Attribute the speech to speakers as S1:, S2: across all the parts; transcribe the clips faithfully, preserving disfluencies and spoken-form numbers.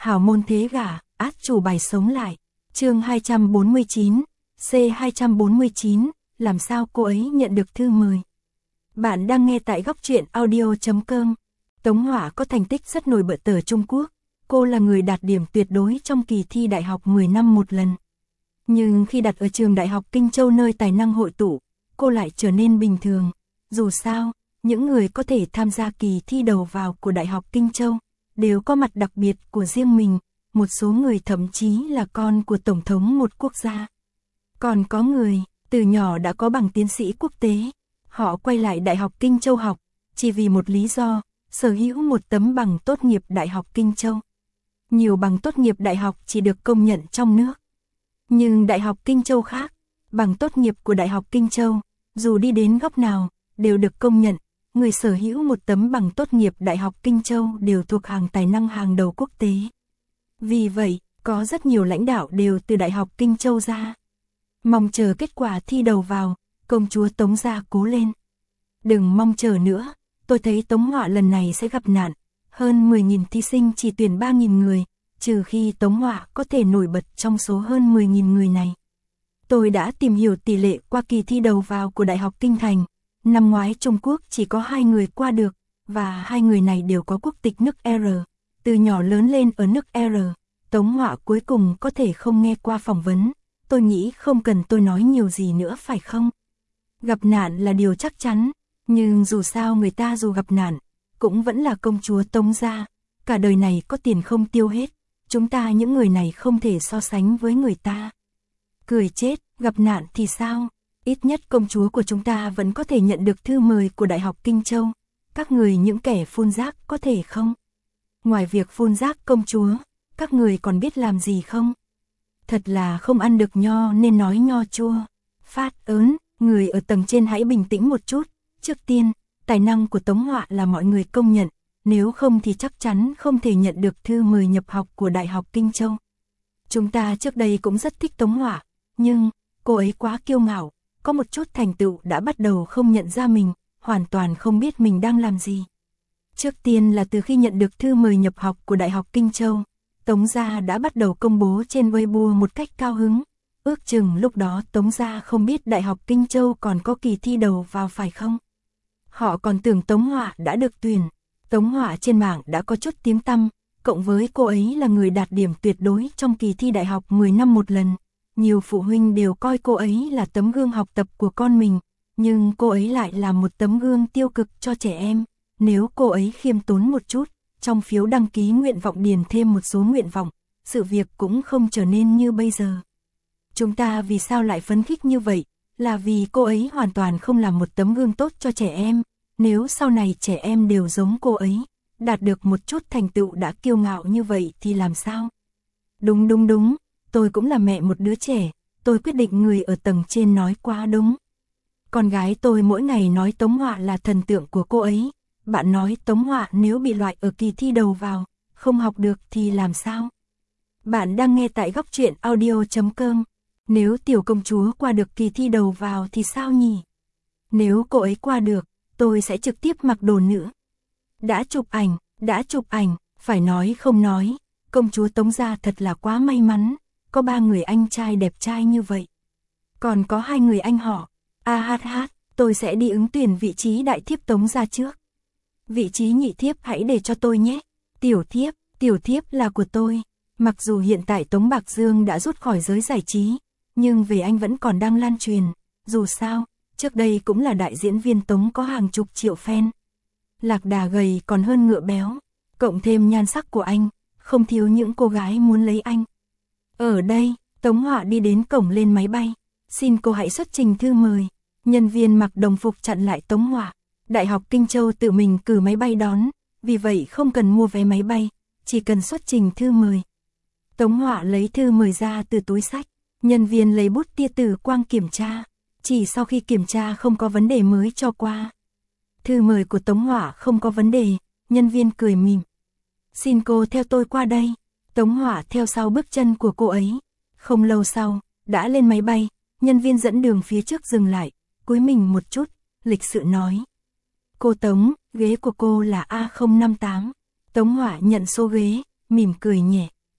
S1: Hảo môn thế gả, át chủ bài sống lại. Chương hai trăm bốn mươi chín, C hai trăm bốn mươi chín, làm sao cô ấy nhận được thư mời. Bạn đang nghe tại góc truyện audio chấm com. Tống Hỏa có thành tích rất nổi bật ở Trung Quốc. Cô là người đạt điểm tuyệt đối trong kỳ thi đại học mười năm một lần. Nhưng khi đặt ở trường Đại học Kinh Châu nơi tài năng hội tụ, cô lại trở nên bình thường. Dù sao, những người có thể tham gia kỳ thi đầu vào của Đại học Kinh Châu đều có mặt đặc biệt của riêng mình, một số người thậm chí là con của tổng thống một quốc gia. Còn có người, từ nhỏ đã có bằng tiến sĩ quốc tế, họ quay lại Đại học Kinh Châu học, chỉ vì một lý do, sở hữu một tấm bằng tốt nghiệp Đại học Kinh Châu. Nhiều bằng tốt nghiệp đại học chỉ được công nhận trong nước. Nhưng Đại học Kinh Châu khác, bằng tốt nghiệp của Đại học Kinh Châu, dù đi đến góc nào, đều được công nhận. Người sở hữu một tấm bằng tốt nghiệp Đại học Kinh Châu đều thuộc hàng tài năng hàng đầu quốc tế. Vì vậy, có rất nhiều lãnh đạo đều từ Đại học Kinh Châu ra. Mong chờ kết quả thi đầu vào, công chúa Tống gia cố lên. Đừng mong chờ nữa, tôi thấy Tống Hỏa lần này sẽ gặp nạn. Hơn mười nghìn thí sinh chỉ tuyển ba nghìn người, trừ khi Tống Hỏa có thể nổi bật trong số hơn mười nghìn người này. Tôi đã tìm hiểu tỷ lệ qua kỳ thi đầu vào của Đại học Kinh Thành. Năm ngoái Trung Quốc chỉ có hai người qua được, và hai người này đều có quốc tịch nước R. Từ nhỏ lớn lên ở nước R, Tống Hỏa cuối cùng có thể không nghe qua phỏng vấn. Tôi nghĩ không cần tôi nói nhiều gì nữa phải không? Gặp nạn là điều chắc chắn, nhưng dù sao người ta dù gặp nạn, cũng vẫn là công chúa Tống gia. Cả đời này có tiền không tiêu hết, chúng ta những người này không thể so sánh với người ta. Cười chết, gặp nạn thì sao? Ít nhất công chúa của chúng ta vẫn có thể nhận được thư mời của Đại học Kinh Châu. Các người những kẻ phun rác có thể không? Ngoài việc phun rác công chúa, các người còn biết làm gì không? Thật là không ăn được nho nên nói nho chua. Phát ớn, người ở tầng trên hãy bình tĩnh một chút. Trước tiên, tài năng của Tống Hỏa là mọi người công nhận, nếu không thì chắc chắn không thể nhận được thư mời nhập học của Đại học Kinh Châu. Chúng ta trước đây cũng rất thích Tống Hỏa, nhưng cô ấy quá kiêu ngạo, có một chút thành tựu đã bắt đầu không nhận ra mình, hoàn toàn không biết mình đang làm gì. Trước tiên là từ khi nhận được thư mời nhập học của Đại học Kinh Châu, Tống gia đã bắt đầu công bố trên Weibo một cách cao hứng. Ước chừng lúc đó Tống gia không biết Đại học Kinh Châu còn có kỳ thi đầu vào phải không? Họ còn tưởng Tống Hỏa đã được tuyển. Tống Hỏa trên mạng đã có chút tiếng tăm, cộng với cô ấy là người đạt điểm tuyệt đối trong kỳ thi đại học mười năm một lần. Nhiều phụ huynh đều coi cô ấy là tấm gương học tập của con mình, nhưng cô ấy lại là một tấm gương tiêu cực cho trẻ em. Nếu cô ấy khiêm tốn một chút, trong phiếu đăng ký nguyện vọng điền thêm một số nguyện vọng, sự việc cũng không trở nên như bây giờ. Chúng ta vì sao lại phấn khích như vậy? Là vì cô ấy hoàn toàn không làm một tấm gương tốt cho trẻ em. Nếu sau này trẻ em đều giống cô ấy, đạt được một chút thành tựu đã kiêu ngạo như vậy thì làm sao? Đúng đúng đúng, tôi cũng là mẹ một đứa trẻ, tôi quyết định người ở tầng trên nói quá đúng. Con gái tôi mỗi ngày nói Tống Hỏa là thần tượng của cô ấy. Bạn nói Tống Hỏa nếu bị loại ở kỳ thi đầu vào, không học được thì làm sao? Bạn đang nghe tại góc truyện audio chấm com. Nếu tiểu công chúa qua được kỳ thi đầu vào thì sao nhỉ? Nếu cô ấy qua được, tôi sẽ trực tiếp mặc đồ nữ. Đã chụp ảnh, đã chụp ảnh, phải nói không nói, công chúa Tống gia thật là quá may mắn, có ba người anh trai đẹp trai như vậy. Còn có hai người anh họ, a hát hát, tôi sẽ đi ứng tuyển vị trí đại thiếp Tống gia trước. Vị trí nhị thiếp hãy để cho tôi nhé. Tiểu thiếp, tiểu thiếp là của tôi. Mặc dù hiện tại Tống Bạc Dương đã rút khỏi giới giải trí, nhưng về anh vẫn còn đang lan truyền. Dù sao, trước đây cũng là đại diễn viên Tống có hàng chục triệu fan. Lạc đà gầy còn hơn ngựa béo, cộng thêm nhan sắc của anh, không thiếu những cô gái muốn lấy anh. Ở đây, Tống Hỏa đi đến cổng lên máy bay. Xin cô hãy xuất trình thư mời. Nhân viên mặc đồng phục chặn lại Tống Hỏa. Đại học Kinh Châu tự mình cử máy bay đón, vì vậy không cần mua vé máy bay, chỉ cần xuất trình thư mời. Tống Hỏa lấy thư mời ra từ túi xách, nhân viên lấy bút tia tử quang kiểm tra, chỉ sau khi kiểm tra không có vấn đề mới cho qua. Thư mời của Tống Hỏa không có vấn đề, nhân viên cười mỉm. Xin cô theo tôi qua đây. Tống Hỏa theo sau bước chân của cô ấy. Không lâu sau, đã lên máy bay, nhân viên dẫn đường phía trước dừng lại, cúi mình một chút, lịch sự nói. Cô Tống, ghế của cô là A không năm tám. Tống Hỏa nhận số ghế, mỉm cười nhẹ.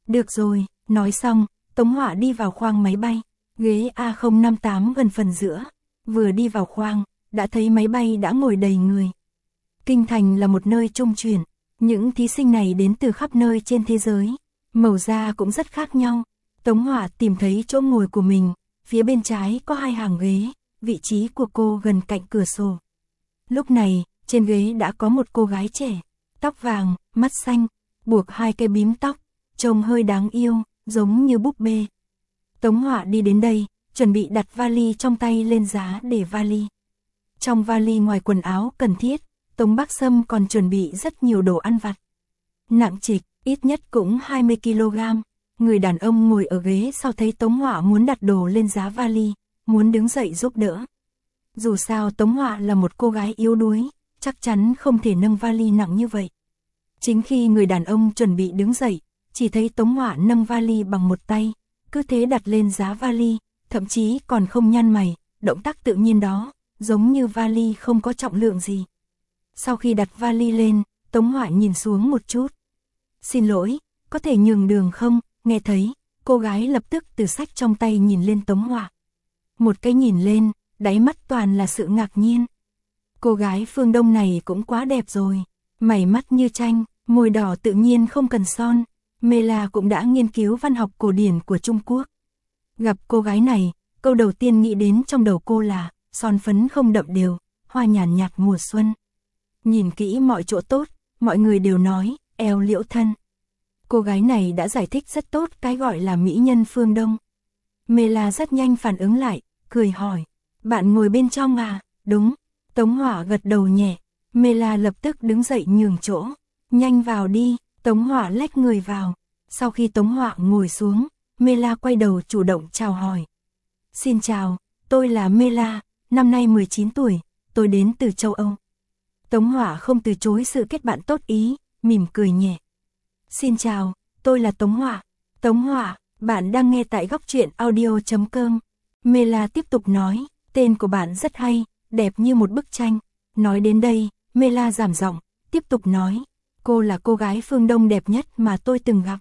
S1: Được rồi, nói xong, Tống Họa đi vào khoang máy bay, ghế A không năm tám gần phần giữa. Vừa đi vào khoang, đã thấy máy bay đã ngồi đầy người. Kinh thành là một nơi trung chuyển, những thí sinh này đến từ khắp nơi trên thế giới, màu da cũng rất khác nhau. Tống Họa tìm thấy chỗ ngồi của mình, phía bên trái có hai hàng ghế, vị trí của cô gần cạnh cửa sổ. Lúc này, trên ghế đã có một cô gái trẻ, tóc vàng, mắt xanh, buộc hai cây bím tóc, trông hơi đáng yêu, giống như búp bê. Tống Họa đi đến đây, chuẩn bị đặt vali trong tay lên giá để vali. Trong vali ngoài quần áo cần thiết, Tống Bắc Sâm còn chuẩn bị rất nhiều đồ ăn vặt. Nặng trịch, ít nhất cũng hai mươi ki lô gam. Người đàn ông ngồi ở ghế sau thấy Tống Họa muốn đặt đồ lên giá vali, muốn đứng dậy giúp đỡ. Dù sao Tống Họa là một cô gái yếu đuối, chắc chắn không thể nâng vali nặng như vậy. Chính khi người đàn ông chuẩn bị đứng dậy, chỉ thấy Tống Họa nâng vali bằng một tay, cứ thế đặt lên giá vali, thậm chí còn không nhăn mày, động tác tự nhiên đó, giống như vali không có trọng lượng gì. Sau khi đặt vali lên, Tống Họa nhìn xuống một chút. Xin lỗi, có thể nhường đường không? Nghe thấy, cô gái lập tức từ sách trong tay nhìn lên Tống Họa. Một cái nhìn lên, đáy mắt toàn là sự ngạc nhiên. Cô gái phương Đông này cũng quá đẹp rồi, mày mắt như tranh, môi đỏ tự nhiên không cần son. Mela cũng đã nghiên cứu văn học cổ điển của Trung Quốc. Gặp cô gái này, câu đầu tiên nghĩ đến trong đầu cô là son phấn không đậm đều, hoa nhàn nhạt mùa xuân. Nhìn kỹ mọi chỗ tốt, mọi người đều nói, eo liễu thân. Cô gái này đã giải thích rất tốt cái gọi là mỹ nhân phương Đông. Mela rất nhanh phản ứng lại, cười hỏi, bạn ngồi bên trong à? Đúng. Tống Họa gật đầu nhẹ. Mela lập tức đứng dậy nhường chỗ. Nhanh vào đi. Tống Họa lách người vào. Sau khi Tống Họa ngồi xuống, Mela quay đầu chủ động chào hỏi. Xin chào, tôi là Mela, năm nay mười chín tuổi, tôi đến từ châu Âu. Tống Họa không từ chối sự kết bạn tốt ý, mỉm cười nhẹ. Xin chào, tôi là Tống Họa. Tống Họa, bạn đang nghe tại góc truyện audio chấm com. Mela tiếp tục nói, tên của bạn rất hay, đẹp như một bức tranh. Nói đến đây, Mela giảm giọng, tiếp tục nói, cô là cô gái phương Đông đẹp nhất mà tôi từng gặp.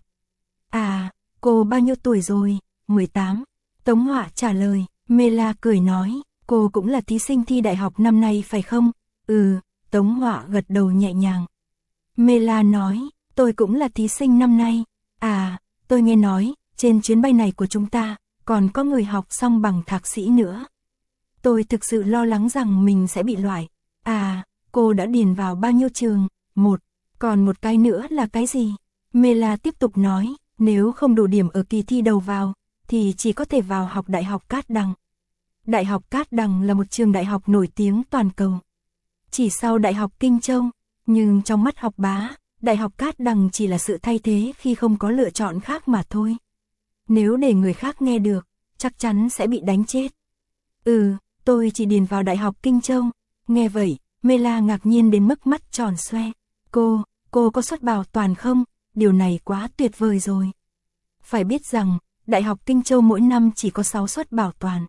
S1: À, cô bao nhiêu tuổi rồi? mười tám. Tống Họa trả lời. Mela cười nói, cô cũng là thí sinh thi đại học năm nay phải không? Ừ, Tống Họa gật đầu nhẹ nhàng. Mela nói, tôi cũng là thí sinh năm nay. À, tôi nghe nói, trên chuyến bay này của chúng ta, còn có người học xong bằng thạc sĩ nữa. Tôi thực sự lo lắng rằng mình sẽ bị loại. À, cô đã điền vào bao nhiêu trường? Một. Còn một cái nữa là cái gì? Mela tiếp tục nói, nếu không đủ điểm ở kỳ thi đầu vào, thì chỉ có thể vào học Đại học Cát Đằng. Đại học Cát Đằng là một trường đại học nổi tiếng toàn cầu. Chỉ sau Đại học Kinh Châu, nhưng trong mắt học bá, Đại học Cát Đằng chỉ là sự thay thế khi không có lựa chọn khác mà thôi. Nếu để người khác nghe được, chắc chắn sẽ bị đánh chết. Ừ, tôi chỉ điền vào Đại học Kinh Châu. Nghe vậy, Mela ngạc nhiên đến mức mắt tròn xoe. Cô, cô có suất bảo toàn không? Điều này quá tuyệt vời rồi. Phải biết rằng, Đại học Kinh Châu mỗi năm chỉ có sáu suất bảo toàn.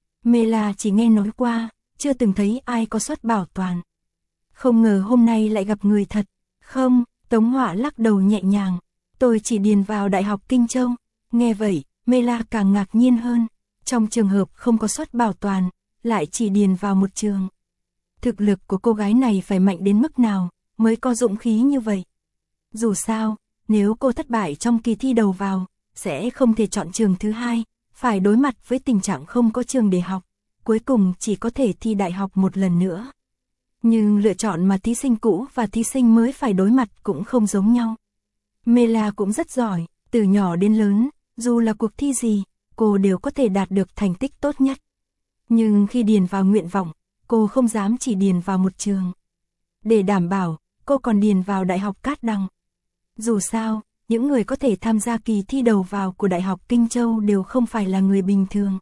S1: Mela chỉ nghe nói qua, chưa từng thấy ai có suất bảo toàn. Không ngờ hôm nay lại gặp người thật. Không, Tống Họa lắc đầu nhẹ nhàng. Tôi chỉ điền vào Đại học Kinh Châu. Nghe vậy, Mela càng ngạc nhiên hơn. Trong trường hợp không có suất bảo toàn, lại chỉ điền vào một trường. Thực lực của cô gái này phải mạnh đến mức nào mới có dũng khí như vậy. Dù sao, nếu cô thất bại trong kỳ thi đầu vào, sẽ không thể chọn trường thứ hai, phải đối mặt với tình trạng không có trường để học, cuối cùng chỉ có thể thi đại học một lần nữa. Nhưng lựa chọn mà thí sinh cũ và thí sinh mới phải đối mặt cũng không giống nhau. Mela cũng rất giỏi, từ nhỏ đến lớn, dù là cuộc thi gì, cô đều có thể đạt được thành tích tốt nhất. Nhưng khi điền vào nguyện vọng, cô không dám chỉ điền vào một trường. Để đảm bảo, cô còn điền vào Đại học Cát Đằng. Dù sao, những người có thể tham gia kỳ thi đầu vào của Đại học Kinh Châu đều không phải là người bình thường.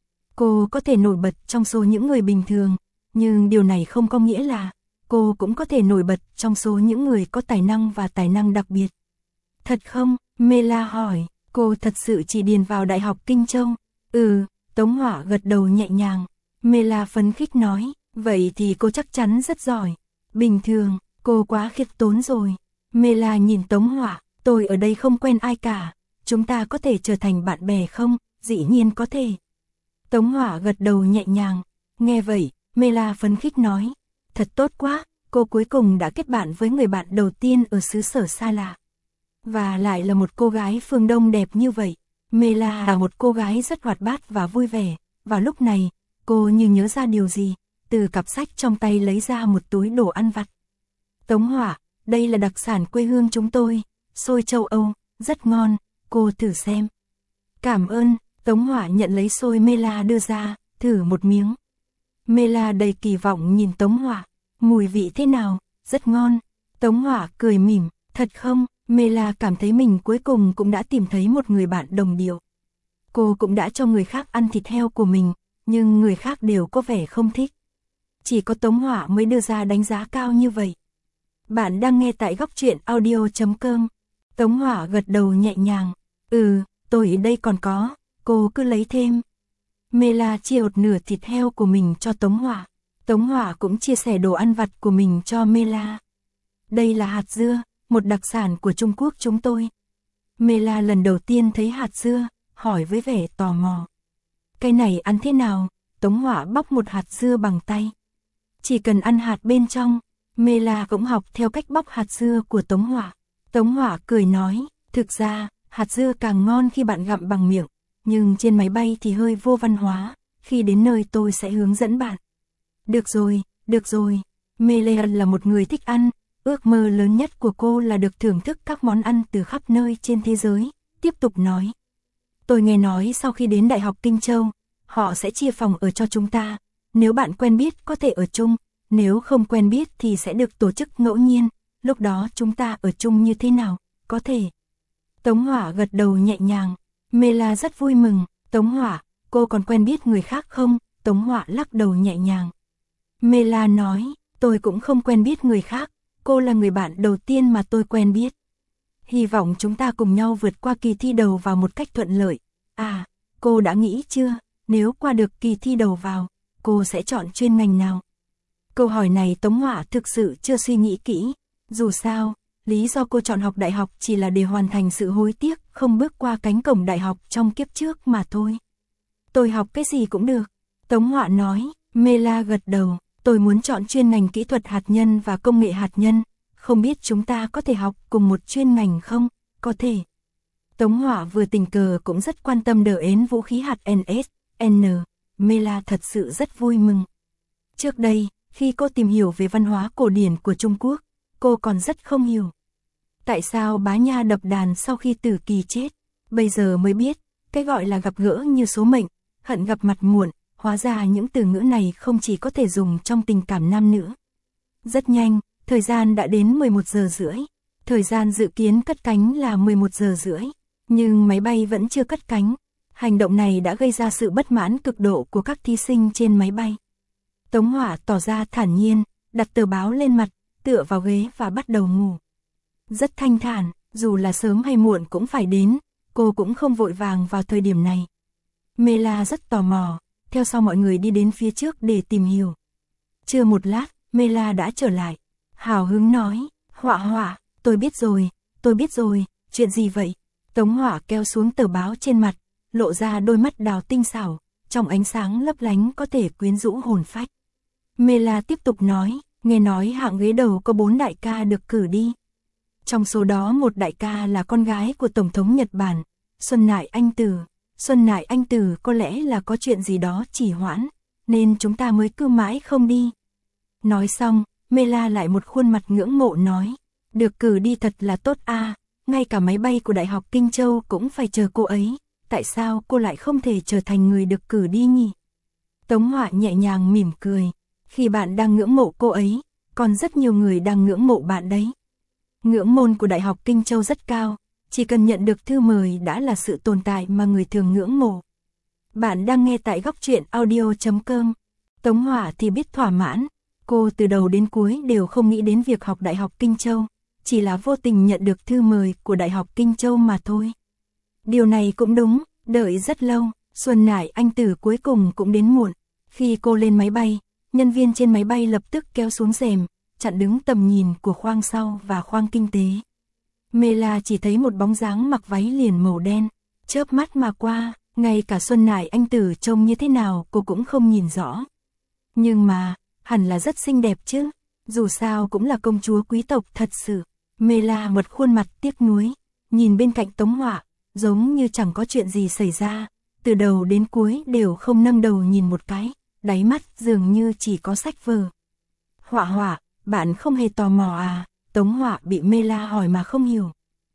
S1: Cô có thể nổi bật trong số những người bình thường, nhưng điều này không có nghĩa là cô cũng có thể nổi bật trong số những người có tài năng và tài năng đặc biệt. Thật không? Mela hỏi, cô thật sự chỉ điền vào Đại học Kinh Châu? Ừ, Tống Họa gật đầu nhẹ nhàng. Mela phấn khích nói, vậy thì cô chắc chắn rất giỏi. Bình thường, cô quá khiêm tốn rồi. Mela nhìn Tống Họa, tôi ở đây không quen ai cả, chúng ta có thể trở thành bạn bè không? Dĩ nhiên có thể. Tống Hỏa gật đầu nhẹ nhàng. Nghe vậy, Mela phấn khích nói. Thật tốt quá, cô cuối cùng đã kết bạn với người bạn đầu tiên ở xứ sở xa lạ. Và lại là một cô gái phương Đông đẹp như vậy. Mela là một cô gái rất hoạt bát và vui vẻ. Vào lúc này, cô như nhớ ra điều gì, từ cặp sách trong tay lấy ra một túi đồ ăn vặt. Tống Hỏa, đây là đặc sản quê hương chúng tôi, xôi châu Âu, rất ngon, cô thử xem. Cảm ơn, Tống Hỏa nhận lấy xôi Mela đưa ra, thử một miếng. Mela đầy kỳ vọng nhìn Tống Hỏa, mùi vị thế nào, rất ngon. Tống Hỏa cười mỉm, thật không? Mela cảm thấy mình cuối cùng cũng đã tìm thấy một người bạn đồng điệu. Cô cũng đã cho người khác ăn thịt heo của mình, nhưng người khác đều có vẻ không thích. Chỉ có Tống Hỏa mới đưa ra đánh giá cao như vậy. Bạn đang nghe tại góc truyện audio chấm com. Tống Hỏa gật đầu nhẹ nhàng. Ừ, tôi ở đây còn có, cô cứ lấy thêm. Mela chia một nửa thịt heo của mình cho Tống Hỏa. Tống Hỏa cũng chia sẻ đồ ăn vặt của mình cho Mela. Đây là hạt dưa, một đặc sản của Trung Quốc chúng tôi. Mela lần đầu tiên thấy hạt dưa, hỏi với vẻ tò mò. Cái này ăn thế nào? Tống Hỏa bóc một hạt dưa bằng tay. Chỉ cần ăn hạt bên trong. Mela cũng học theo cách bóc hạt dưa của Tống Hỏa. Tống Hỏa cười nói, thực ra, hạt dưa càng ngon khi bạn gặm bằng miệng, nhưng trên máy bay thì hơi vô văn hóa, khi đến nơi tôi sẽ hướng dẫn bạn. Được rồi, được rồi, Mela là một người thích ăn, ước mơ lớn nhất của cô là được thưởng thức các món ăn từ khắp nơi trên thế giới, tiếp tục nói. Tôi nghe nói sau khi đến Đại học Kinh Châu, họ sẽ chia phòng ở cho chúng ta, nếu bạn quen biết có thể ở chung. Nếu không quen biết thì sẽ được tổ chức ngẫu nhiên, lúc đó chúng ta ở chung như thế nào, có thể. Tống Hỏa gật đầu nhẹ nhàng, Mela rất vui mừng. Tống Hỏa, cô còn quen biết người khác không? Tống Hỏa lắc đầu nhẹ nhàng. Mela nói, tôi cũng không quen biết người khác, cô là người bạn đầu tiên mà tôi quen biết. Hy vọng chúng ta cùng nhau vượt qua kỳ thi đầu vào một cách thuận lợi. À, cô đã nghĩ chưa, nếu qua được kỳ thi đầu vào, cô sẽ chọn chuyên ngành nào? Câu hỏi này Tống Hỏa thực sự chưa suy nghĩ kỹ. Dù sao, lý do cô chọn học đại học chỉ là để hoàn thành sự hối tiếc không bước qua cánh cổng đại học trong kiếp trước mà thôi. Tôi học cái gì cũng được. Tống Hỏa nói. Mela gật đầu. Tôi muốn chọn chuyên ngành kỹ thuật hạt nhân và công nghệ hạt nhân. Không biết chúng ta có thể học cùng một chuyên ngành không? Có thể. Tống Hỏa vừa tình cờ cũng rất quan tâm đờ ến vũ khí hạt en ét en. Mela thật sự rất vui mừng. Trước đây, khi cô tìm hiểu về văn hóa cổ điển của Trung Quốc, cô còn rất không hiểu. Tại sao Bá Nha đập đàn sau khi Tử Kỳ chết? Bây giờ mới biết, cái gọi là gặp gỡ như số mệnh, hận gặp mặt muộn, hóa ra những từ ngữ này không chỉ có thể dùng trong tình cảm nam nữ. Rất nhanh, thời gian đã đến mười một giờ rưỡi. Thời gian dự kiến cất cánh là mười một giờ rưỡi, nhưng máy bay vẫn chưa cất cánh. Hành động này đã gây ra sự bất mãn cực độ của các thí sinh trên máy bay. Tống Hỏa tỏ ra thản nhiên, đặt tờ báo lên mặt, tựa vào ghế và bắt đầu ngủ. Rất thanh thản, dù là sớm hay muộn cũng phải đến, cô cũng không vội vàng vào thời điểm này. Mela rất tò mò, theo sau mọi người đi đến phía trước để tìm hiểu. Chưa một lát, Mela đã trở lại, hào hứng nói, Hỏa Hỏa, tôi biết rồi, tôi biết rồi, chuyện gì vậy? Tống Hỏa kéo xuống tờ báo trên mặt, lộ ra đôi mắt đào tinh xảo, trong ánh sáng lấp lánh có thể quyến rũ hồn phách. Mela tiếp tục nói, nghe nói hạng ghế đầu có bốn đại ca được cử đi. Trong số đó một đại ca là con gái của Tổng thống Nhật Bản, Xuân Nại Anh Tử. Xuân Nại Anh Tử có lẽ là có chuyện gì đó trì hoãn, nên chúng ta mới cứ mãi không đi. Nói xong, Mela lại một khuôn mặt ngưỡng mộ nói, được cử đi thật là tốt a, ngay cả máy bay của Đại học Kinh Châu cũng phải chờ cô ấy, tại sao cô lại không thể trở thành người được cử đi nhỉ? Tống Hỏa nhẹ nhàng mỉm cười, khi bạn đang ngưỡng mộ cô ấy, còn rất nhiều người đang ngưỡng mộ bạn đấy. Ngưỡng môn của Đại học Kinh Châu rất cao, chỉ cần nhận được thư mời đã là sự tồn tại mà người thường ngưỡng mộ. Bạn đang nghe tại góc truyện audio chấm com. Tống Hỏa thì biết thỏa mãn, cô từ đầu đến cuối đều không nghĩ đến việc học Đại học Kinh Châu, chỉ là vô tình nhận được thư mời của Đại học Kinh Châu mà thôi. Điều này cũng đúng, đợi rất lâu, Xuân Nại Anh Tử cuối cùng cũng đến muộn. Khi cô lên máy bay, nhân viên trên máy bay lập tức kéo xuống rèm, chặn đứng tầm nhìn của khoang sau và khoang kinh tế. Mela chỉ thấy một bóng dáng mặc váy liền màu đen, chớp mắt mà qua, ngay cả Xuân Nải Anh Tử trông như thế nào cô cũng không nhìn rõ. Nhưng mà, hẳn là rất xinh đẹp chứ, dù sao cũng là công chúa quý tộc thật sự. Mela một khuôn mặt tiếc nuối, nhìn bên cạnh Tống Họa, giống như chẳng có chuyện gì xảy ra, từ đầu đến cuối đều không nâng đầu nhìn một cái, đáy mắt dường như chỉ có sách vở. Họa Họa, bạn không hề tò mò à? Tống Họa bị Mela hỏi mà không hiểu.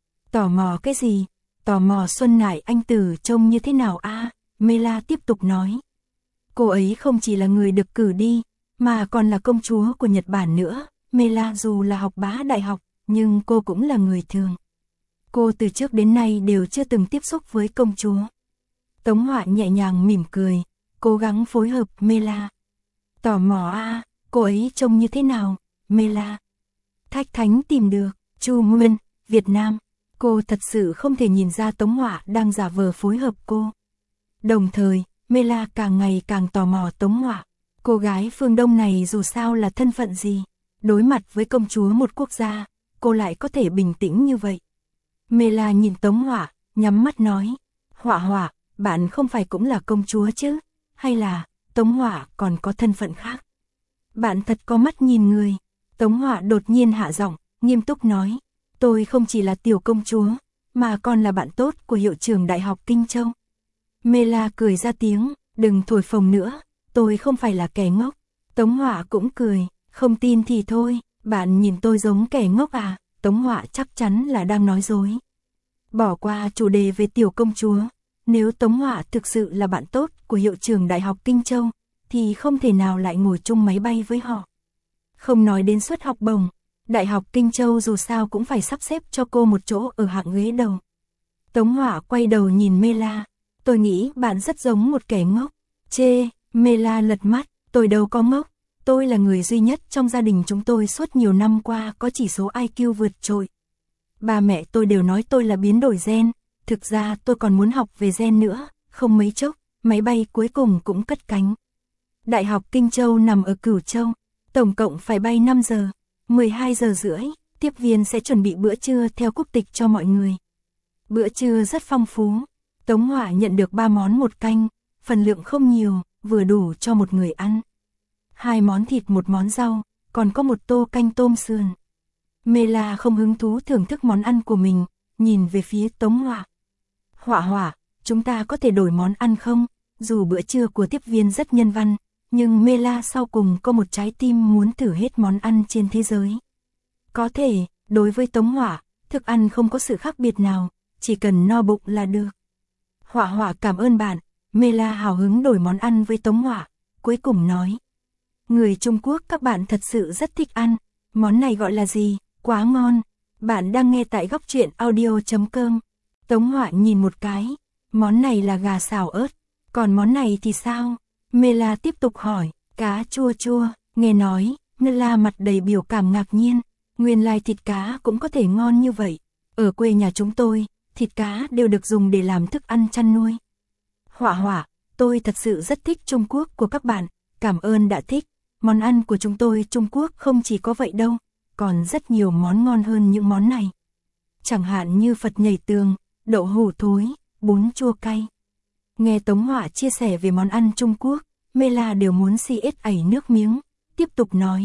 S1: Tò mò cái gì? Tò mò Xuân Nải Anh Tử trông như thế nào a? Mela tiếp tục nói. Cô ấy không chỉ là người được cử đi, mà còn là công chúa của Nhật Bản nữa. Mela dù là học bá đại học, nhưng cô cũng là người thường. Cô từ trước đến nay đều chưa từng tiếp xúc với công chúa. Tống Họa nhẹ nhàng mỉm cười, cố gắng phối hợp Mela. Tò mò a, cô ấy trông như thế nào? Mela. Thách Thánh tìm được, Chu Nguyên, Việt Nam. Cô thật sự không thể nhìn ra Tống Họa đang giả vờ phối hợp cô. Đồng thời, Mela càng ngày càng tò mò Tống Họa. Cô gái phương Đông này dù sao là thân phận gì? Đối mặt với công chúa một quốc gia, cô lại có thể bình tĩnh như vậy. Mela nhìn Tống Họa, nhắm mắt nói. Họa Họa, bạn không phải cũng là công chúa chứ? Hay là, Tống Họa còn có thân phận khác? Bạn thật có mắt nhìn người. Tống Họa đột nhiên hạ giọng, nghiêm túc nói. Tôi không chỉ là tiểu công chúa, mà còn là bạn tốt của hiệu trưởng Đại học Kinh Châu. Mela cười ra tiếng, đừng thổi phồng nữa, tôi không phải là kẻ ngốc. Tống Họa cũng cười, không tin thì thôi, bạn nhìn tôi giống kẻ ngốc à? Tống Họa chắc chắn là đang nói dối. Bỏ qua chủ đề về tiểu công chúa, nếu Tống Họa thực sự là bạn tốt của hiệu trưởng Đại học Kinh Châu, thì không thể nào lại ngồi chung máy bay với họ. Không nói đến suất học bổng, Đại học Kinh Châu dù sao cũng phải sắp xếp cho cô một chỗ ở hạng ghế đầu. Tống Họa quay đầu nhìn Mela, tôi nghĩ bạn rất giống một kẻ ngốc. Chê, Mela lật mắt, tôi đâu có ngốc, tôi là người duy nhất trong gia đình chúng tôi suốt nhiều năm qua có chỉ số I Q vượt trội. Ba mẹ tôi đều nói tôi là biến đổi gen, thực ra tôi còn muốn học về gen nữa, không mấy chốc, máy bay cuối cùng cũng cất cánh. Đại học Kinh Châu nằm ở Cửu Châu, tổng cộng phải bay năm giờ, mười hai giờ rưỡi, tiếp viên sẽ chuẩn bị bữa trưa theo quốc tịch cho mọi người. Bữa trưa rất phong phú, Tống Họa nhận được ba món một canh, phần lượng không nhiều, vừa đủ cho một người ăn. Hai món thịt một món rau, còn có một tô canh tôm sườn. Mela không hứng thú thưởng thức món ăn của mình, nhìn về phía Tống Họa. Họa Họa, chúng ta có thể đổi món ăn không? Dù bữa trưa của tiếp viên rất nhân văn, nhưng Mela sau cùng có một trái tim muốn thử hết món ăn trên thế giới. Có thể, đối với Tống Họa, thức ăn không có sự khác biệt nào, chỉ cần no bụng là được. Họa Họa cảm ơn bạn, Mela hào hứng đổi món ăn với Tống Họa, cuối cùng nói. Người Trung Quốc các bạn thật sự rất thích ăn, món này gọi là gì, quá ngon. Bạn đang nghe tại góc truyện audio chấm com. Tống Họa nhìn một cái, món này là gà xào ớt, còn món này thì sao? Mela tiếp tục hỏi, cá chua chua, nghe nói, Mela mặt đầy biểu cảm ngạc nhiên, nguyên lai thịt cá cũng có thể ngon như vậy. Ở quê nhà chúng tôi, thịt cá đều được dùng để làm thức ăn chăn nuôi. Họa Họa, tôi thật sự rất thích Trung Quốc của các bạn, cảm ơn đã thích. Món ăn của chúng tôi Trung Quốc không chỉ có vậy đâu, còn rất nhiều món ngon hơn những món này. Chẳng hạn như Phật nhảy tường, đậu hũ thối, bún chua cay. Nghe Tống Họa chia sẻ về món ăn Trung Quốc, Mela đều muốn si ết ảy nước miếng, tiếp tục nói.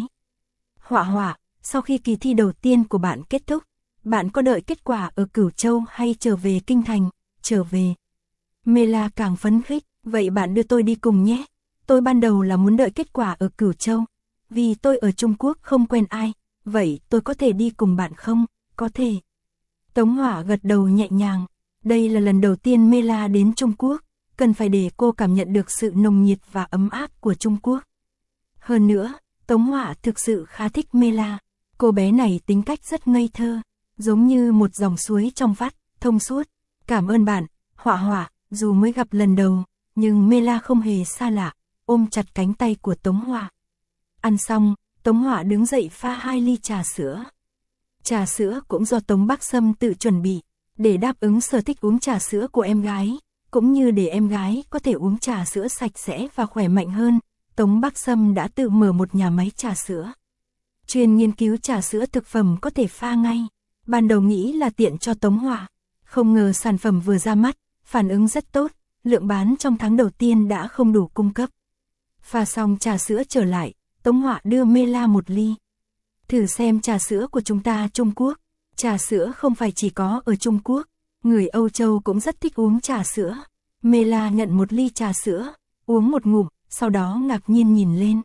S1: Họa Họa, sau khi kỳ thi đầu tiên của bạn kết thúc, bạn có đợi kết quả ở Cửu Châu hay trở về Kinh Thành? Trở về. Mela càng phấn khích, vậy bạn đưa tôi đi cùng nhé. Tôi ban đầu là muốn đợi kết quả ở Cửu Châu, vì tôi ở Trung Quốc không quen ai, vậy tôi có thể đi cùng bạn không? Có thể. Tống Họa gật đầu nhẹ nhàng, đây là lần đầu tiên Mela đến Trung Quốc, cần phải để cô cảm nhận được sự nồng nhiệt và ấm áp của Trung Quốc. Hơn nữa, Tống Họa thực sự khá thích Mela, cô bé này tính cách rất ngây thơ, giống như một dòng suối trong vắt, thông suốt. Cảm ơn bạn, Họa Họa, dù mới gặp lần đầu, nhưng Mela không hề xa lạ, ôm chặt cánh tay của Tống Họa. Ăn xong, Tống Họa đứng dậy pha hai ly trà sữa. Trà sữa cũng do Tống Bắc Sâm tự chuẩn bị, để đáp ứng sở thích uống trà sữa của em gái, cũng như để em gái có thể uống trà sữa sạch sẽ và khỏe mạnh hơn. Tống Bắc Sâm đã tự mở một nhà máy trà sữa, chuyên nghiên cứu trà sữa thực phẩm có thể pha ngay. Ban đầu nghĩ là tiện cho Tống Họa, không ngờ sản phẩm vừa ra mắt, phản ứng rất tốt, lượng bán trong tháng đầu tiên đã không đủ cung cấp. Pha xong trà sữa trở lại, Tống Họa đưa Mela một ly. Thử xem trà sữa của chúng ta Trung Quốc. Trà sữa không phải chỉ có ở Trung Quốc, người Âu Châu cũng rất thích uống trà sữa. Mela nhận một ly trà sữa, uống một ngụm, sau đó ngạc nhiên nhìn lên.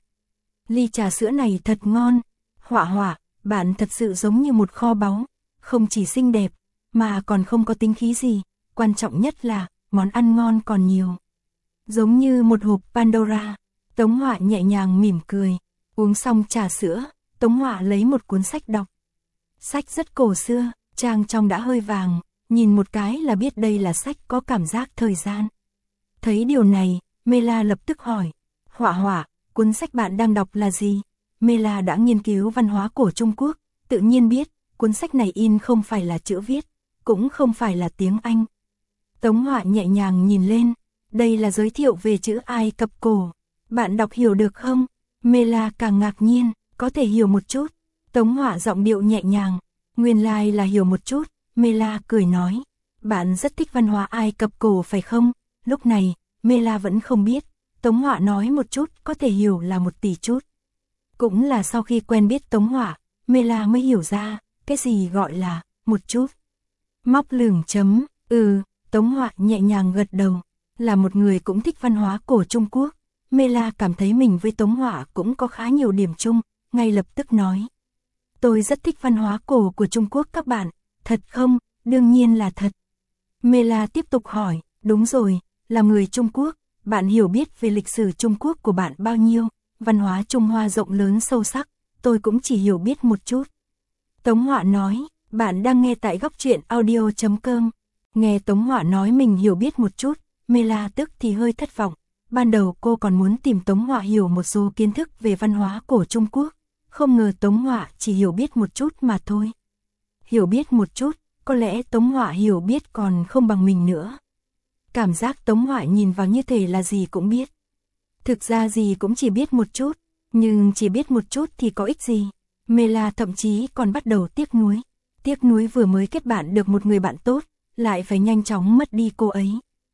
S1: Ly trà sữa này thật ngon. Họa Họa, bạn thật sự giống như một kho báu, không chỉ xinh đẹp, mà còn không có tính khí gì, quan trọng nhất là, món ăn ngon còn nhiều. Giống như một hộp Pandora. Tống Họa nhẹ nhàng mỉm cười, uống xong trà sữa, Tống Họa lấy một cuốn sách đọc. Sách rất cổ xưa, trang trong đã hơi vàng, nhìn một cái là biết đây là sách có cảm giác thời gian. Thấy điều này, Mela lập tức hỏi, Họa Họa, cuốn sách bạn đang đọc là gì? Mela đã nghiên cứu văn hóa cổ Trung Quốc, tự nhiên biết, cuốn sách này in không phải là chữ viết, cũng không phải là tiếng Anh. Tống Họa nhẹ nhàng nhìn lên, đây là giới thiệu về chữ Ai Cập cổ. Bạn đọc hiểu được không? Mela càng ngạc nhiên, có thể hiểu một chút. Tống Họa giọng điệu nhẹ nhàng, nguyên lai like là hiểu một chút. Mela cười nói, bạn rất thích văn hóa Ai Cập cổ phải không? Lúc này, Mela vẫn không biết, Tống Họa nói một chút có thể hiểu là một tỷ chút. Cũng là sau khi quen biết Tống Họa, Mela mới hiểu ra, cái gì gọi là, một chút. Móc lửng chấm, ừ, Tống Họa nhẹ nhàng gật đầu, là một người cũng thích văn hóa cổ Trung Quốc. Mela cảm thấy mình với Tống Họa cũng có khá nhiều điểm chung, ngay lập tức nói. Tôi rất thích văn hóa cổ của Trung Quốc các bạn, thật không? Đương nhiên là thật. Mela tiếp tục hỏi, đúng rồi, là người Trung Quốc, bạn hiểu biết về lịch sử Trung Quốc của bạn bao nhiêu? Văn hóa Trung Hoa rộng lớn sâu sắc, tôi cũng chỉ hiểu biết một chút. Tống Họa nói, bạn đang nghe tại góc truyện audio chấm com. Nghe Tống Họa nói mình hiểu biết một chút, Mela tức thì hơi thất vọng. Ban đầu cô còn muốn tìm Tống Họa hiểu một số kiến thức về văn hóa cổ Trung Quốc, không ngờ Tống Họa chỉ hiểu biết một chút mà thôi. Hiểu biết một chút, có lẽ Tống Họa hiểu biết còn không bằng mình nữa. Cảm giác Tống Họa nhìn vào như thể là gì cũng biết. Thực ra gì cũng chỉ biết một chút, nhưng chỉ biết một chút thì có ích gì. Mela thậm chí còn bắt đầu tiếc nuối. Tiếc nuối vừa mới kết bạn được một người bạn tốt, lại phải nhanh chóng mất đi cô ấy.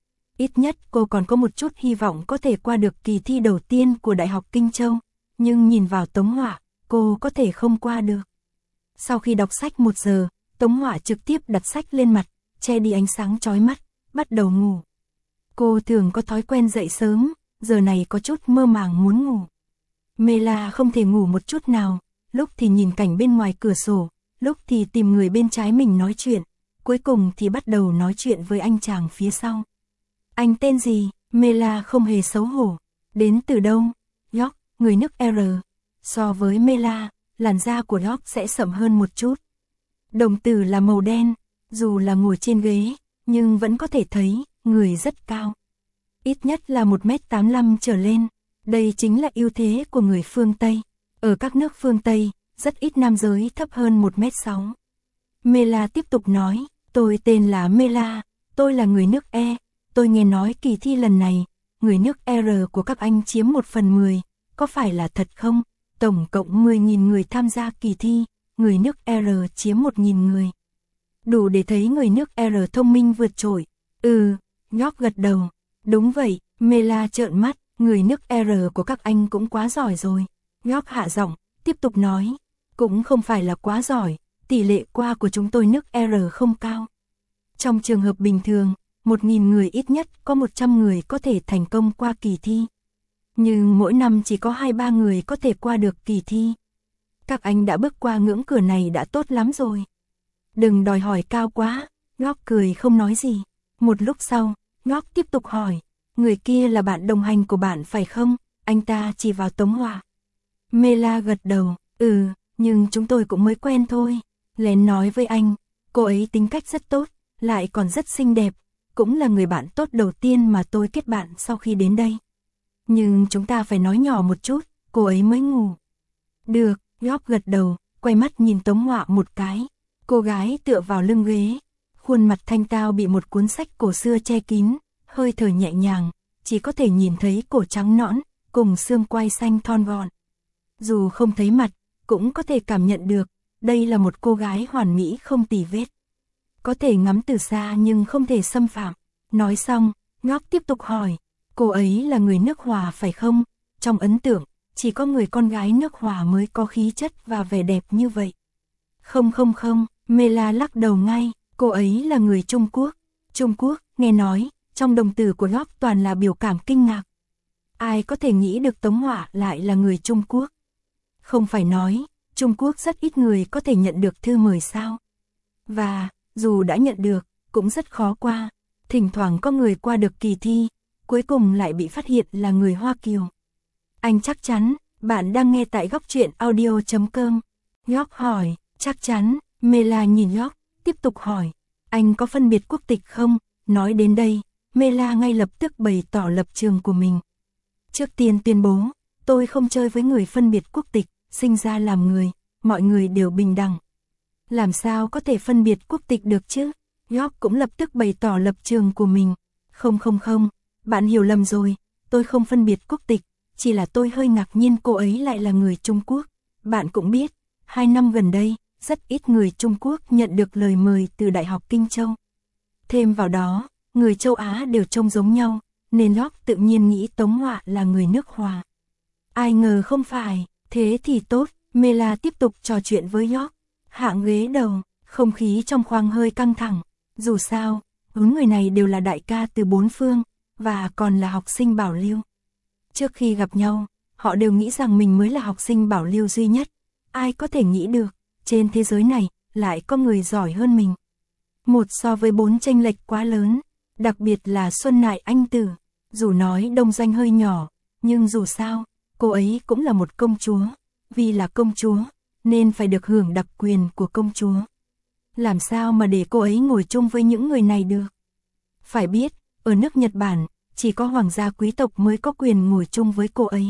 S1: Ít nhất cô còn có một chút hy vọng có thể qua được kỳ thi đầu tiên của Đại học Kinh Châu, nhưng nhìn vào Tống Họa, cô có thể không qua được. Sau khi đọc sách một giờ, Tống Họa trực tiếp đặt sách lên mặt, che đi ánh sáng chói mắt, bắt đầu ngủ. Cô thường có thói quen dậy sớm, giờ này có chút mơ màng muốn ngủ. Mela không thể ngủ một chút nào, lúc thì nhìn cảnh bên ngoài cửa sổ, lúc thì tìm người bên trái mình nói chuyện, cuối cùng thì bắt đầu nói chuyện với anh chàng phía sau. Anh tên gì? Mela không hề xấu hổ. Đến từ đâu? York, người nước R. So với Mela, làn da của York sẽ sẫm hơn một chút. Đồng tử là màu đen, dù là ngồi trên ghế, nhưng vẫn có thể thấy, người rất cao. Ít nhất là một mét tám mươi lăm trở lên. Đây chính là ưu thế của người phương Tây. Ở các nước phương Tây, rất ít nam giới thấp hơn một mét sáu. Mela tiếp tục nói, tôi tên là Mela, tôi là người nước E. Tôi nghe nói kỳ thi lần này, người nước R của các anh chiếm một phần mười, có phải là thật không? Tổng cộng mười nghìn người tham gia kỳ thi, người nước R chiếm một nghìn người. Đủ để thấy người nước R thông minh vượt trội. Ừ, York gật đầu. Đúng vậy, Mela trợn mắt, người nước R của các anh cũng quá giỏi rồi. York hạ giọng, tiếp tục nói, cũng không phải là quá giỏi, tỷ lệ qua của chúng tôi nước R không cao. Trong trường hợp bình thường, một nghìn người ít nhất có một trăm người có thể thành công qua kỳ thi. Nhưng mỗi năm chỉ có hai ba người có thể qua được kỳ thi. Các anh đã bước qua ngưỡng cửa này đã tốt lắm rồi. Đừng đòi hỏi cao quá, York cười không nói gì. Một lúc sau, York tiếp tục hỏi, người kia là bạn đồng hành của bạn phải không? Anh ta chỉ vào Tống Họa. Mela gật đầu, ừ, nhưng chúng tôi cũng mới quen thôi. Lén nói với anh, cô ấy tính cách rất tốt, lại còn rất xinh đẹp, cũng là người bạn tốt đầu tiên mà tôi kết bạn sau khi đến đây. Nhưng chúng ta phải nói nhỏ một chút, cô ấy mới ngủ. Được, York gật đầu, quay mắt nhìn Tống Họa một cái. Cô gái tựa vào lưng ghế, khuôn mặt thanh tao bị một cuốn sách cổ xưa che kín, hơi thở nhẹ nhàng, chỉ có thể nhìn thấy cổ trắng nõn, cùng xương quai xanh thon gọn. Dù không thấy mặt, cũng có thể cảm nhận được, đây là một cô gái hoàn mỹ không tì vết. Có thể ngắm từ xa nhưng không thể xâm phạm. Nói xong, York tiếp tục hỏi, cô ấy là người nước Hòa phải không? Trong ấn tượng, chỉ có người con gái nước Hòa mới có khí chất và vẻ đẹp như vậy. Không không không, Mela lắc đầu ngay, cô ấy là người Trung Quốc. Trung Quốc, nghe nói, trong đồng tử của York toàn là biểu cảm kinh ngạc. Ai có thể nghĩ được Tống Hỏa lại là người Trung Quốc? Không phải nói, Trung Quốc rất ít người có thể nhận được thư mời sao? Và, dù đã nhận được, cũng rất khó qua. Thỉnh thoảng có người qua được kỳ thi, cuối cùng lại bị phát hiện là người Hoa Kiều. Anh chắc chắn, bạn đang nghe tại góc truyện audio chấm com. York hỏi, chắc chắn, Mela nhìn York, tiếp tục hỏi, anh có phân biệt quốc tịch không? Nói đến đây, Mela ngay lập tức bày tỏ lập trường của mình. Trước tiên tuyên bố, tôi không chơi với người phân biệt quốc tịch, sinh ra làm người, mọi người đều bình đẳng. Làm sao có thể phân biệt quốc tịch được chứ? York cũng lập tức bày tỏ lập trường của mình. Không không không, bạn hiểu lầm rồi, tôi không phân biệt quốc tịch, chỉ là tôi hơi ngạc nhiên cô ấy lại là người Trung Quốc. Bạn cũng biết, hai năm gần đây, rất ít người Trung Quốc nhận được lời mời từ Đại học Kinh Châu. Thêm vào đó, người châu Á đều trông giống nhau, nên York tự nhiên nghĩ Tống Hỏa là người nước Hòa. Ai ngờ không phải, thế thì tốt, Mela tiếp tục trò chuyện với York. Hạng ghế đầu, không khí trong khoang hơi căng thẳng. Dù sao, bốn người này đều là đại ca từ bốn phương, và còn là học sinh bảo lưu. Trước khi gặp nhau, họ đều nghĩ rằng mình mới là học sinh bảo lưu duy nhất. Ai có thể nghĩ được, trên thế giới này, lại có người giỏi hơn mình. Một so với bốn chênh lệch quá lớn, đặc biệt là Xuân Nại Anh Tử. Dù nói đông doanh hơi nhỏ, nhưng dù sao, cô ấy cũng là một công chúa. Vì là công chúa, nên phải được hưởng đặc quyền của công chúa. Làm sao mà để cô ấy ngồi chung với những người này được? Phải biết, ở nước Nhật Bản, chỉ có hoàng gia quý tộc mới có quyền ngồi chung với cô ấy.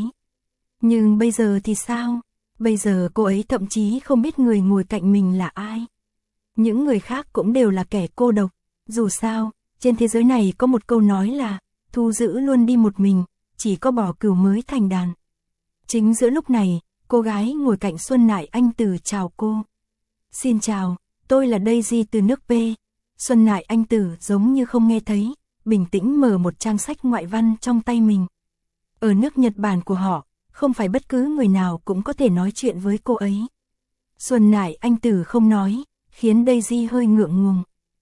S1: Nhưng bây giờ thì sao? Bây giờ cô ấy thậm chí không biết người ngồi cạnh mình là ai. Những người khác cũng đều là kẻ cô độc. Dù sao, trên thế giới này có một câu nói là, thu giữ luôn đi một mình, chỉ có bò cừu mới thành đàn. Chính giữa lúc này, cô gái ngồi cạnh Xuân Nại Anh Tử chào cô. Xin chào, tôi là Daisy từ nước P. Xuân Nại Anh Tử giống như không nghe thấy, bình tĩnh mở một trang sách ngoại văn trong tay mình. Ở nước Nhật Bản của họ, không phải bất cứ người nào cũng có thể nói chuyện với cô ấy. Xuân Nại Anh Tử không nói, khiến Daisy hơi ngượng ngùng.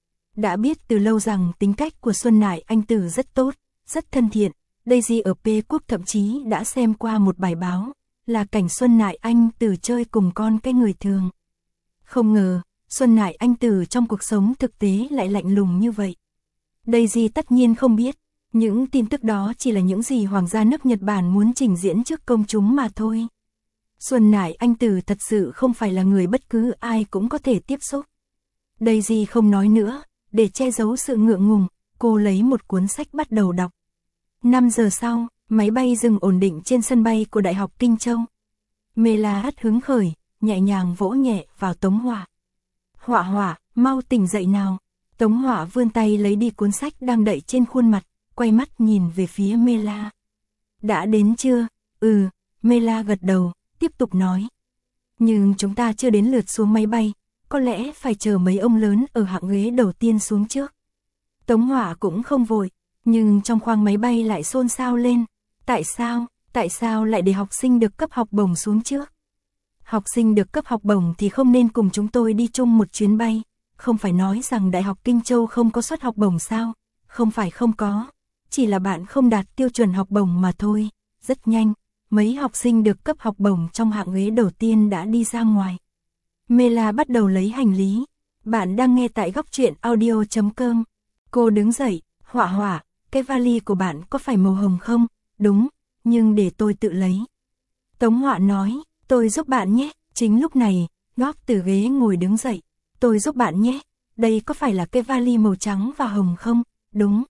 S1: Đã biết từ lâu rằng tính cách của Xuân Nại Anh Tử rất tốt, rất thân thiện. Daisy ở P Quốc thậm chí đã xem qua một bài báo, là cảnh Xuân Nại Anh Tử chơi cùng con cái người thường. Không ngờ, Xuân Nại Anh Tử trong cuộc sống thực tế lại lạnh lùng như vậy. Daisy tất nhiên không biết, những tin tức đó chỉ là những gì hoàng gia nước Nhật Bản muốn trình diễn trước công chúng mà thôi. Xuân Nại Anh Tử thật sự không phải là người bất cứ ai cũng có thể tiếp xúc. Daisy không nói nữa, để che giấu sự ngượng ngùng, cô lấy một cuốn sách bắt đầu đọc. năm giờ sau, máy bay dừng ổn định trên sân bay của Đại học Kinh Châu. Mela hắt hứng khởi, nhẹ nhàng vỗ nhẹ vào Tống Hỏa. Hỏa Hỏa, mau tỉnh dậy nào. Tống Hỏa vươn tay lấy đi cuốn sách đang đậy trên khuôn mặt, quay mắt nhìn về phía Mela. Đã đến chưa? Ừ, Mela gật đầu, tiếp tục nói. Nhưng chúng ta chưa đến lượt xuống máy bay, có lẽ phải chờ mấy ông lớn ở hạng ghế đầu tiên xuống trước. Tống Hỏa cũng không vội, nhưng trong khoang máy bay lại xôn xao lên. Tại sao, tại sao lại để học sinh được cấp học bổng xuống trước? Học sinh được cấp học bổng thì không nên cùng chúng tôi đi chung một chuyến bay. Không phải nói rằng Đại học Kinh Châu không có suất học bổng sao? Không phải không có, chỉ là bạn không đạt tiêu chuẩn học bổng mà thôi. Rất nhanh, mấy học sinh được cấp học bổng trong hạng ghế đầu tiên đã đi ra ngoài. Mela bắt đầu lấy hành lý. Bạn đang nghe tại góc truyện audio chấm com. Cô đứng dậy, Hỏa Hỏa, cái vali của bạn có phải màu hồng không? Đúng, nhưng để tôi tự lấy. Tống Hỏa nói, tôi giúp bạn nhé. Chính lúc này, York từ ghế ngồi đứng dậy. Tôi giúp bạn nhé. Đây có phải là cái vali màu trắng và hồng không? Đúng.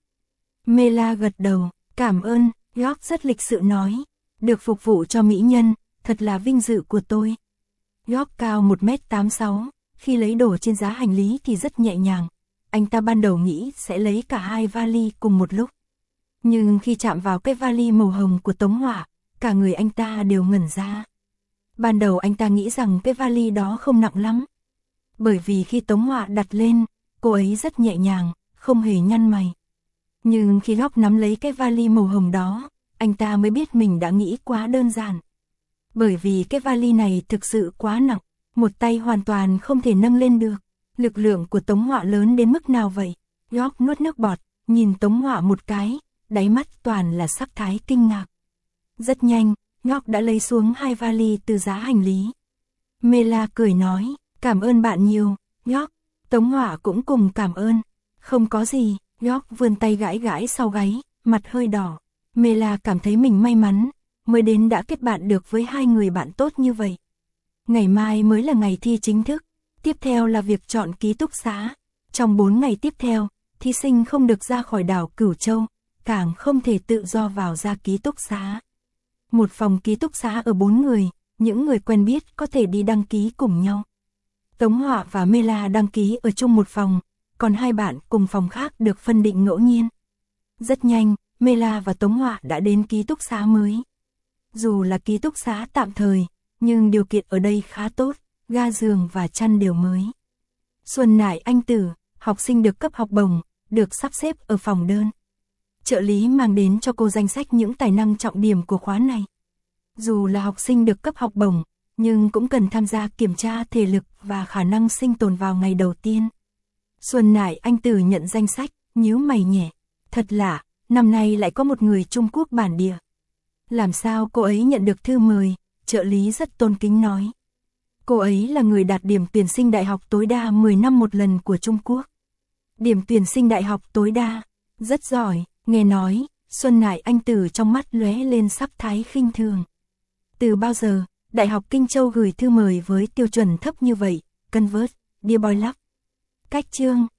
S1: Mela gật đầu, cảm ơn. York rất lịch sự nói. Được phục vụ cho mỹ nhân, thật là vinh dự của tôi. York cao một mét tám mươi sáu, khi lấy đồ trên giá hành lý thì rất nhẹ nhàng. Anh ta ban đầu nghĩ sẽ lấy cả hai vali cùng một lúc. Nhưng khi chạm vào cái vali màu hồng của Tống Hỏa, cả người anh ta đều ngẩn ra. Ban đầu anh ta nghĩ rằng cái vali đó không nặng lắm, Bởi vì khi Tống Họa đặt lên, cô ấy rất nhẹ nhàng, không hề nhăn mày. Nhưng khi Góc nắm lấy cái vali màu hồng đó, anh ta mới biết mình đã nghĩ quá đơn giản. Bởi vì cái vali này thực sự quá nặng, một tay hoàn toàn không thể nâng lên được. Lực lượng của Tống Họa lớn đến mức nào vậy? Góc nuốt nước bọt, nhìn Tống Họa một cái, đáy mắt toàn là sắc thái kinh ngạc. Rất nhanh, Góc đã lấy xuống hai vali từ giá hành lý. Mela cười nói, cảm ơn bạn nhiều, Góc. Tống Họa cũng cùng cảm ơn. Không có gì, Góc vươn tay gãi gãi sau gáy, mặt hơi đỏ. Mela cảm thấy mình may mắn, mới đến đã kết bạn được với hai người bạn tốt như vậy. Ngày mai mới là ngày thi chính thức, tiếp theo là việc chọn ký túc xá. Trong bốn ngày tiếp theo, thí sinh không được ra khỏi đảo Cửu Châu, càng không thể tự do vào ra ký túc xá. Một phòng ký túc xá ở bốn người, những người quen biết có thể đi đăng ký cùng nhau. Tống Họa và Mela đăng ký ở chung một phòng, còn hai bạn cùng phòng khác được phân định ngẫu nhiên. Rất nhanh, Mela và Tống Họa đã đến ký túc xá mới. Dù là ký túc xá tạm thời, nhưng điều kiện ở đây khá tốt, ga giường và chăn đều mới. Xuân Nải Anh Tử, học sinh được cấp học bổng, được sắp xếp ở phòng đơn. Trợ lý mang đến cho cô danh sách những tài năng trọng điểm của khóa này. Dù là học sinh được cấp học bổng, nhưng cũng cần tham gia kiểm tra thể lực và khả năng sinh tồn vào ngày đầu tiên. Xuân Nải Anh Tử nhận danh sách, nhíu mày nhẹ. Thật lạ, năm nay lại có một người Trung Quốc bản địa. Làm sao cô ấy nhận được thư mời, trợ lý rất tôn kính nói. Cô ấy là người đạt điểm tuyển sinh đại học tối đa mười năm một lần của Trung Quốc. Điểm tuyển sinh đại học tối đa, rất giỏi, nghe nói, Xuân Nải Anh Tử trong mắt lóe lên sắc thái khinh thường. Từ bao giờ, Đại học Kinh Châu gửi thư mời với tiêu chuẩn thấp như vậy, convert, dear boy love. Cách chương